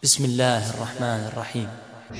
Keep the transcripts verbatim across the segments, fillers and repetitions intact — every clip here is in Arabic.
بسم الله الرحمن الرحيم.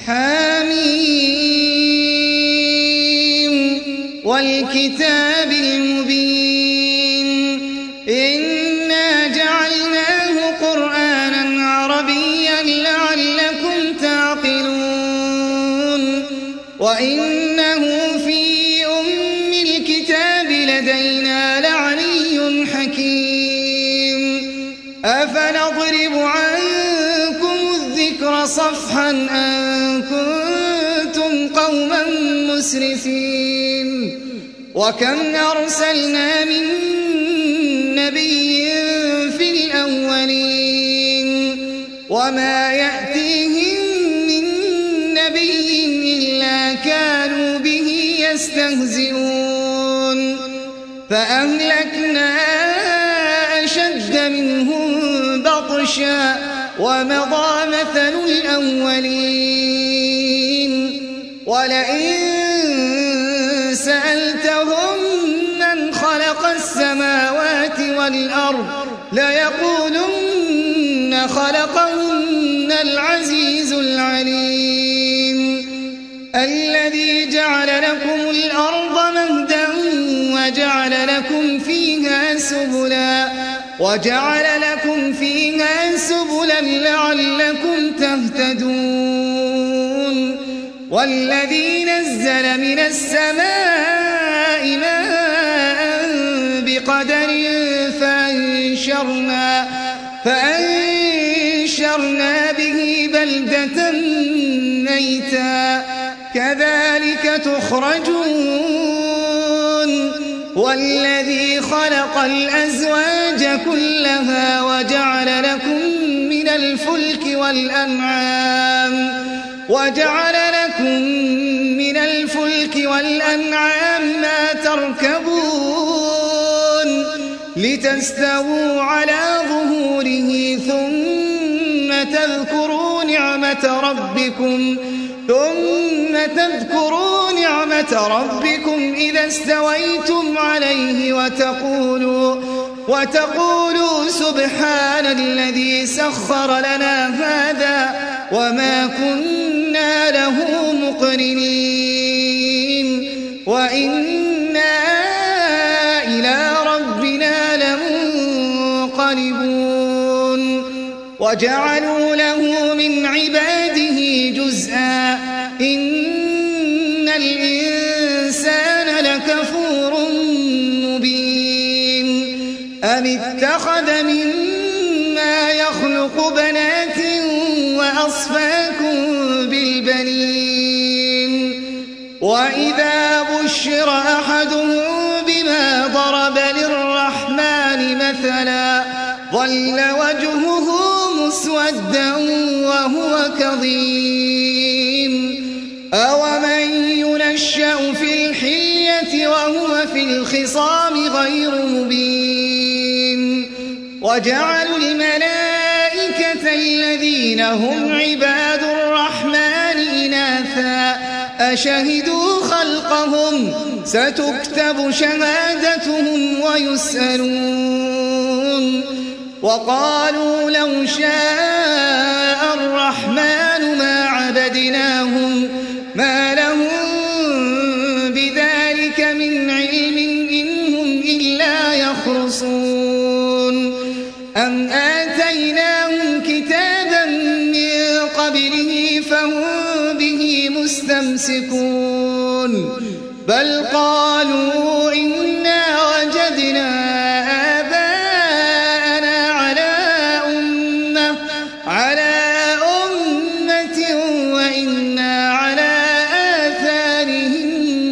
حميم والكتاب المبين إنا جعلناه قرآنا عربيا لعلكم تعقلون وإنه في أم الكتاب لدينا لعلي حكيم أفنضرب عنكم الذكر صفحا أن كنتم قوما مسرفين وكم أرسلنا من نبي في الأولين وما يأتيهم من نبي إلا كانوا به يستهزئون فأهلكنا أشد منهم بطشا ومضى مثل الأولين ولئن سألتهم من خلق السماوات والأرض ليقولن خلقهن العزيز العليم الذي جعل لكم الأرض مهدا وجعل لكم فيها سبلا وجعل لكم فيها سبلا لعلكم تهتدون والذي نزل من السماء ماء بقدر فأنشرنا, فأنشرنا به بلدة ميتا كذلك تخرجون والذي خلق الأزواج كلها وجعل لكم من الفلك والأنعام وجعل لكم من الفلك والأنعام ما تركبون لتستووا على ظهوره ثم تذكروا نعمة ربكم ثم تذكروا نعمة ربكم إذا استويتم عليه وتقولوا وتقولوا سبحان الذي سخر لنا هذا وما كنا له مقرنين وإنا إلى ربنا لمنقلبون وجعلوا له من عباده جزءا إن الإنسان لكفور مبين أم اتخذ مما يخلق بنات وأصفاكم بالبنين وإذا بشر أحدهم بما ضرب للرحمن مثلا ظل وجهه مسودا وهو كظيم أومن ينشأ في الحلية وهو في الخصام غير مبين وجعلوا الملائكة الذين هم عباد الرحمن إناثا أشهدوا خلقهم ستكتب شهادتهم ويسألون وقالوا لو شاء الرحمن ما عبدناهم ما لهم بذلك من علم إن هم إلا يخرصون أم آتيناهم كتابا من قبله فهم به مستمسكون بل قالوا إنا وجدنا آباءنا على أمة على أمة وإنا على آثارهم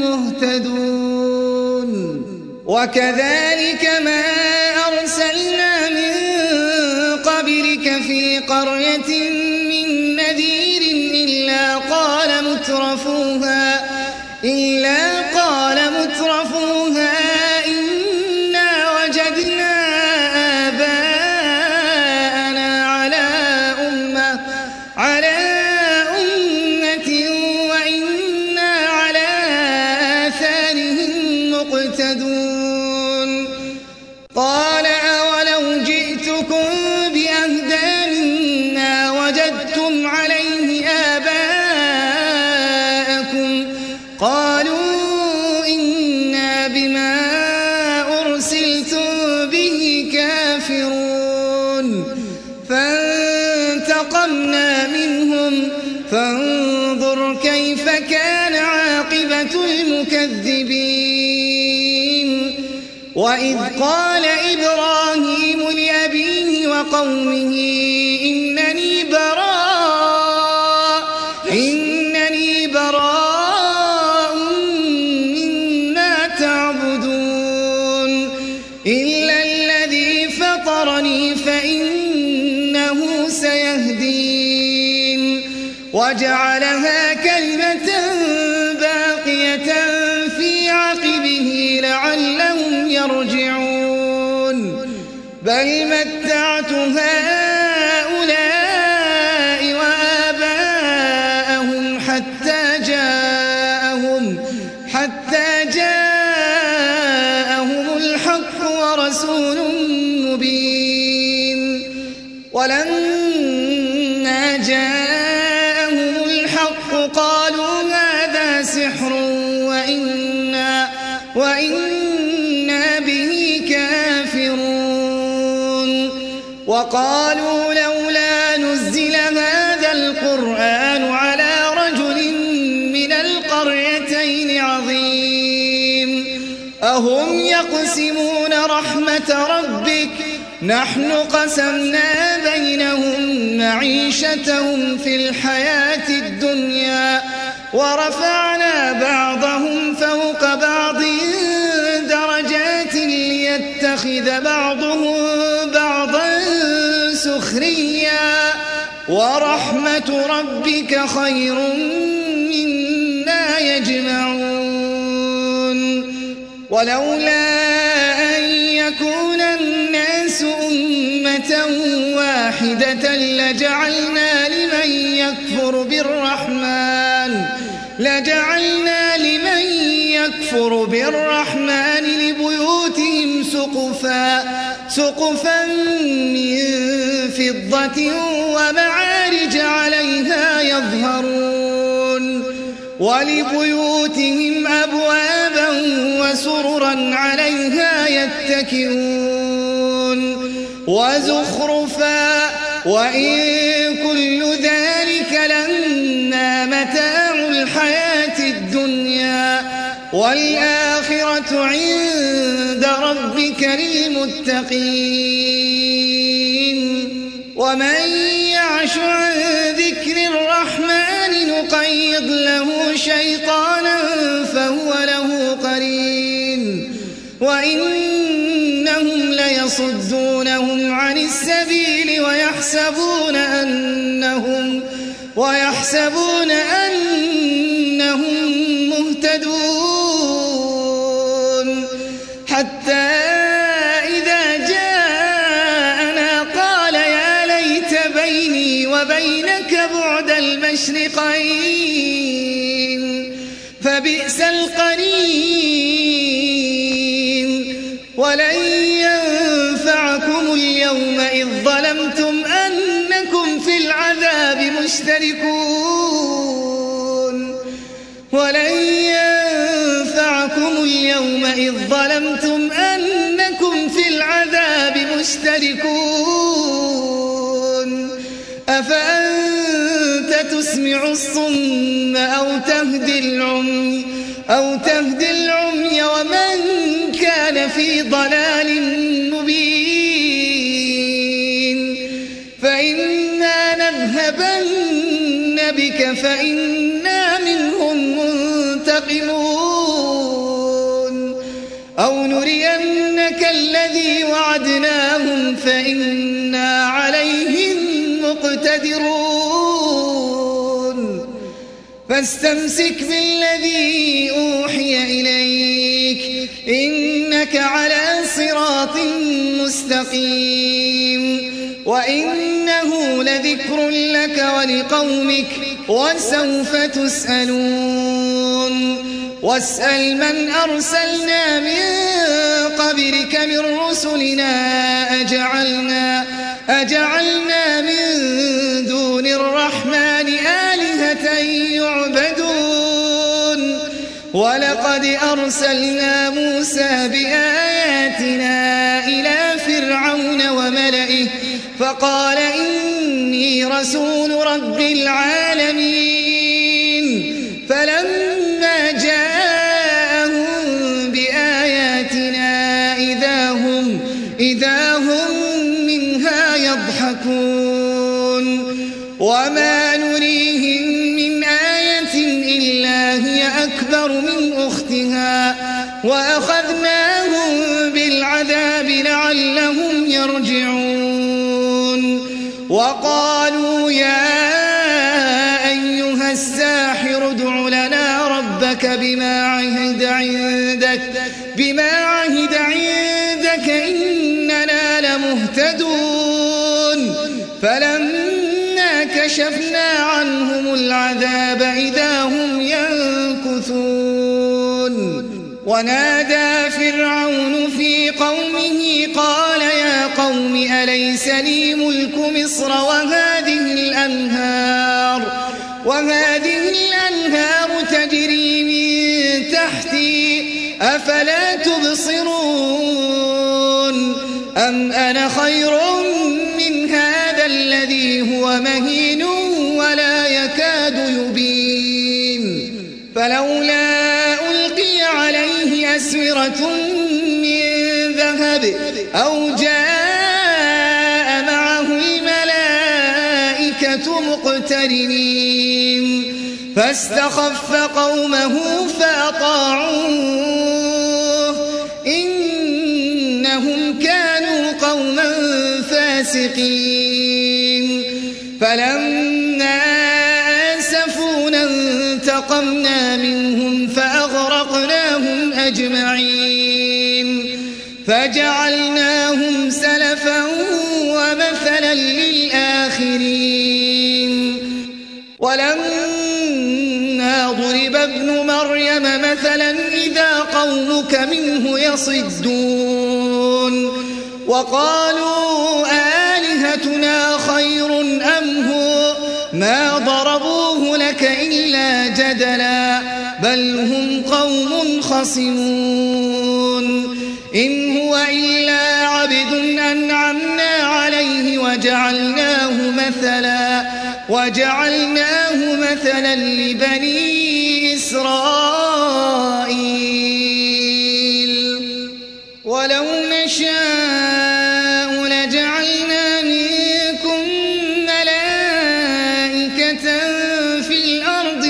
مهتدون وكذلك ما أرسلنا من قبلك في قرية من نذير إلا قال مترفوها إلا قال مترفوها إنا وجدنا آباءنا على أمة على أمة وإنا على آثارهم مقتدون قال أولو جئتكم بأهدى مما وجدتم وأشركتم عليه آباءكم قالوا إنا بما أرسلتم به كافرون فانتقمنا منهم فانظر كيف كان عاقبة المكذبين وإذ قال إبراهيم لأبيه وقومه إنني براء إنني براء مما تعبدون إلا الذي فطرني فإنه سيهدين وجعلها كلمة باقية في عقبه لعلهم يرجعون بل متعت هؤلاء وآباءهم حتى جاءهم حتى جاءهم الحق ورسول مبين ولما جاءهم الحق قالوا هذا سحر وإنا وإنا به كافرون وقالوا لولا نزل هذا القرآن على رجل من القريتين عظيم أهم يقسمون رحمة ربك نحن قسمنا بينهم معيشتهم في الحياة الدنيا ورفعنا بعضهم فوق بعض درجات ليتخذ بعضهم بعضا سخريا ورحمة ربك خير مما يجمعون ولولا أن يكون الناس أمة واحدة لجعلنا لمن يكفر بالرحمن لجعلنا لمن يكفر بالرحمن لبيوتهم سقفا سقفا من فضة ومعارج عليها يظهرون ولبيوتهم أبوابا وسررا عليها يتكئون وزخرفا وإن كل ذلك لما متاع الحياة الدنيا والآخرة عند ربك للمتقين ومن يعش عن ذكر الرحمن نقيض له شيطانا فهو له قرين وإنهم ليصدونهم عن السبيل ويحسبون أنهم ويحسبون أنهم مهتدون حتى إذا جاءنا قال يا ليت بيني وبينك بعد المشرقين فبئس القرين ولن ينفعكم اليوم إذ ظلمتم أنكم في العذاب مشتركون ولن ينفعكم اليوم إذ ظلمتم أنكم في العذاب مشتركون أفأنت تسمع الصم أو تهدي العمي أو تهدي العمي ومن كان في ضلال مبين فإنا نذهبن بك فإنا منهم منتقمون أو نرينك الذي وعدناهم فإنا عليهم مقتدرون فاستمسك بالذي أوحي إليك إنك على صراط مستقيم وإنه لذكر لك ولقومك وسوف تسألون واسأل من أرسلنا من قبلك من رسلنا أجعلنا, أجعلنا من دون الرحمن ولقد أرسلنا موسى بآياتنا إلى فرعون وملئه فقال إني رسول رب العالمين فلما جاءهم بآياتنا إذا هم, إذا هم منها يضحكون وما نريهم من آية إلا هي أكبر من أختها وأخذناهم بالعذاب لعلهم يرجعون وقالوا يا أيها الساحر ادع لنا ربك بما عهد عندك بما عهد عندك إننا لمهتدون فلما كشفنا عنهم العذاب إذا هم ينكثون ونادى فرعون في قومه قال يا قوم أليس لي ملك مصر وهذه الأنهار وهذه الأنهار تجري من تحتي أفلا تبصرون أم أنا خير من هذا الذي هو مهين ولا يكاد يبين فلولا ألقي عليه أسورة من ذهب أو جاء معه الملائكة مقترنين فاستخف قومه فأطاعوه إنهم كانوا قوما فاسقين فلما آسفونا انتقمنا منهم فأغرقناهم أجمعين فجعلناهم سلفا ومثلا للآخرين ولما ضرب ابن مريم مثلا إذا قومك منه يصدون وقالوا آلهتنا خير أم هو ما ضربوه لك إلا جدلا بل هم قوم خصمون إن هو إلا عبد أنعمنا عليه وجعلناه مثلا وجعلناه مثلا لبني إسرائيل ولو نشاء لجعلنا منكم ملائكة في الأرض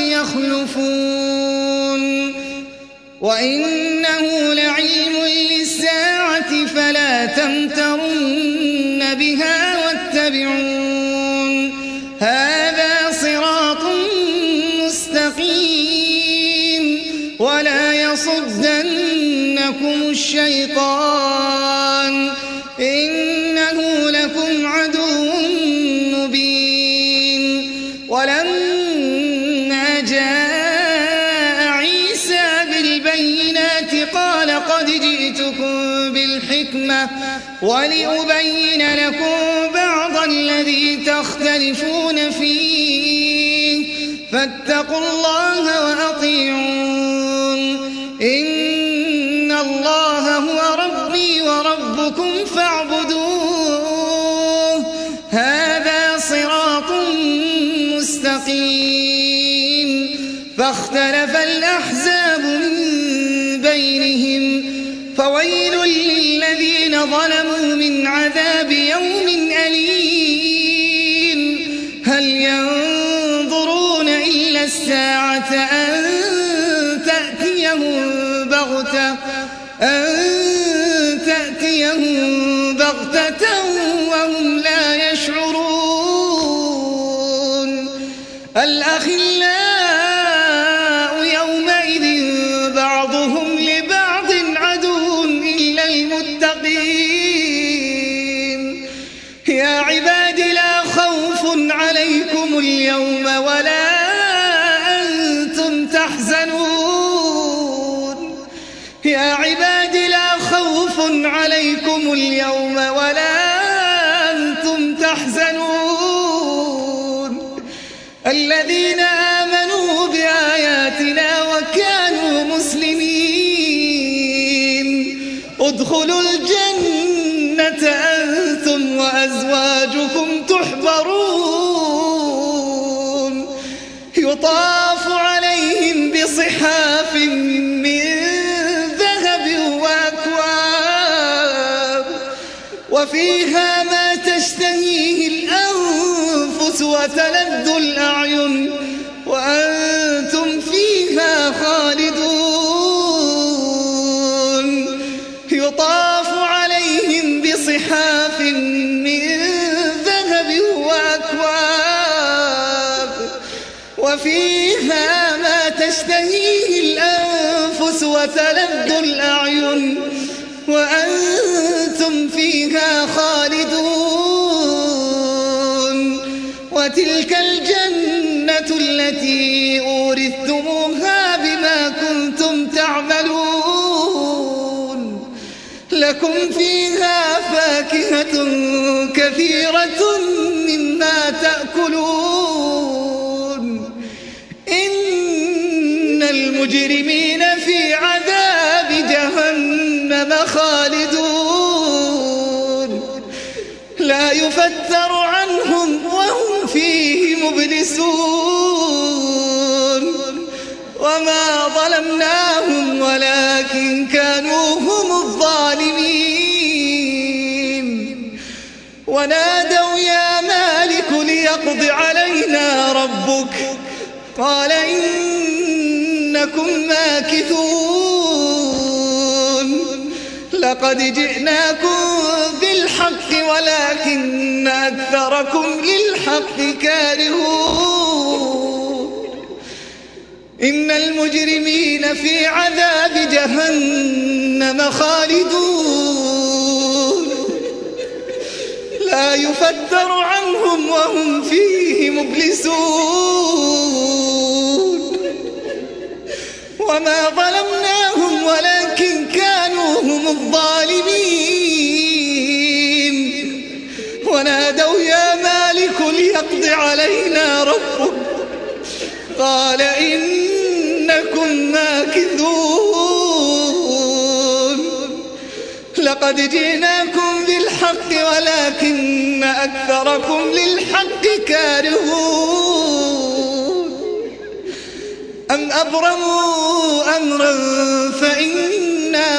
يخلفون وإنه لعلم للساعة فلا تمترن بها واتبعون هذا صراط مستقيم ولا يصدنكم الشيطان إنه لكم عدو مبين ولما جاء عيسى بالبينات قال قد جئتكم بالحكمة ولأبين لكم بعض الذي تختلفون فيه فاتقوا الله وأطيعون إن الله هو ربي وربكم فاعبدوه هذا صراط مستقيم فاختلف الأحزاب من بينهم فويل للذين ظلموا من عذاب يوم أليم هل ينظرون إلا الساعة أن تأتيهم بغتة أن تأتيهم بغتة وهم لا يشعرون الأخلاء يومئذ بعضهم لبعض عدو إلا المتقين يا عباد لا خوف عليكم اليوم ولا أنتم تحزنون يا عباد لا خوف عليكم اليوم ولا أنتم تحزنون الذين آمنوا بآياتنا وكانوا مسلمين ادخلوا الجنة أنتم وأزواجكم تحبرون يطاف عليهم بصحاف من ذهب وأكواب وفيها ما تشتهيه الأنفس وتلذ الأعين وأنتم فيها خالدون يطاف عليهم بصحاف من ذهب وأكواب وفيها ما تشتهيه الأنفس وتلذ الأعين وأنتم فيها خالدون وتلك الجنة التي أورثتموها بما كنتم تعملون لكم فيها فاكهة كثيرة مما تأكلون إن المجرمين في عذاب جهنم خالدون لا يفتر عنهم وهم فيه مبلسون وما ظلمناهم ولكن كانوا هم الظالمين ونادوا يا مالك ليقض علينا ربك قال إنكم ماكثون لقد جئناكم بالحق ولكن أكثركم للحق كارهون إن المجرمين في عذاب جهنم خالدون لا يفتر عنهم وهم فيه مبلسون وما ظلمناهم ولكن كانوا هم الظالمين ونادوا يا مالك ليقض علينا ربك قال إنكم ماكثون لقد جئناكم بالحق ولكن أكثركم للحق كارهون أم أبرموا أمرا فإنا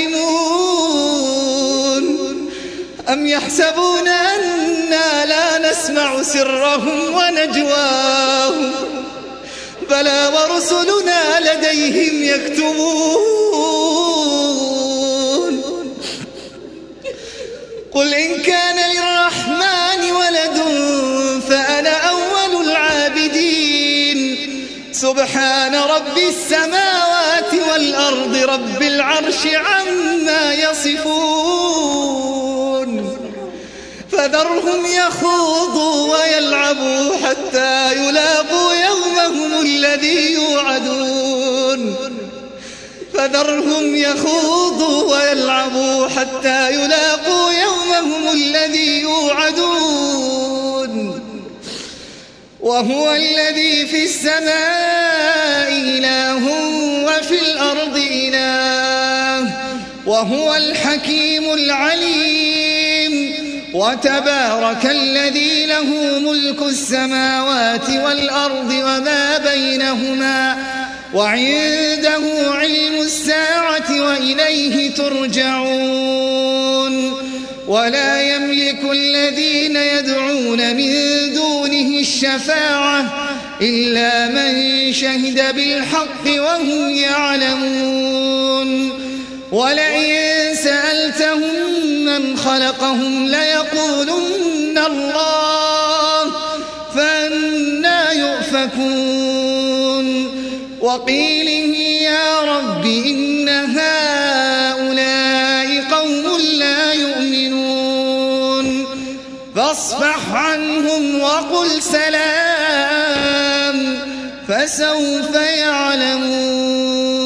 مبرمون أم يحسبون أنا لا نسمع سرهم ونجواهم بلى ورسلنا لديهم يكتبون قل إن كان للرحمن ولد فأنا أول العابدين سبحان رب السماوات والأرض رب العرش عما يصفون فذرهم يخوضوا ويلعبوا حتى يلاقوا يومهم الذي يوعدون فذرهم يخوضوا ويلعبوا حتى يلاقوا يومهم الذي يوعدون وهو الذي في السماء إله وفي الأرض إله وهو الحكيم العليم وتبارك الذي له ملك السماوات والأرض وما بينهما وعنده علم الساعة وإليه ترجعون ولا يملك الذين يدعون من دونه الشفاعة إلا من شهد بالحق وهم يعلمون ولئن سألتهم من خلقهم ليقولن الله فأنى يؤفكون وقيله يا رب إن هؤلاء قوم لا يؤمنون فاصفح عنهم وقل سلام فسوف يعلمون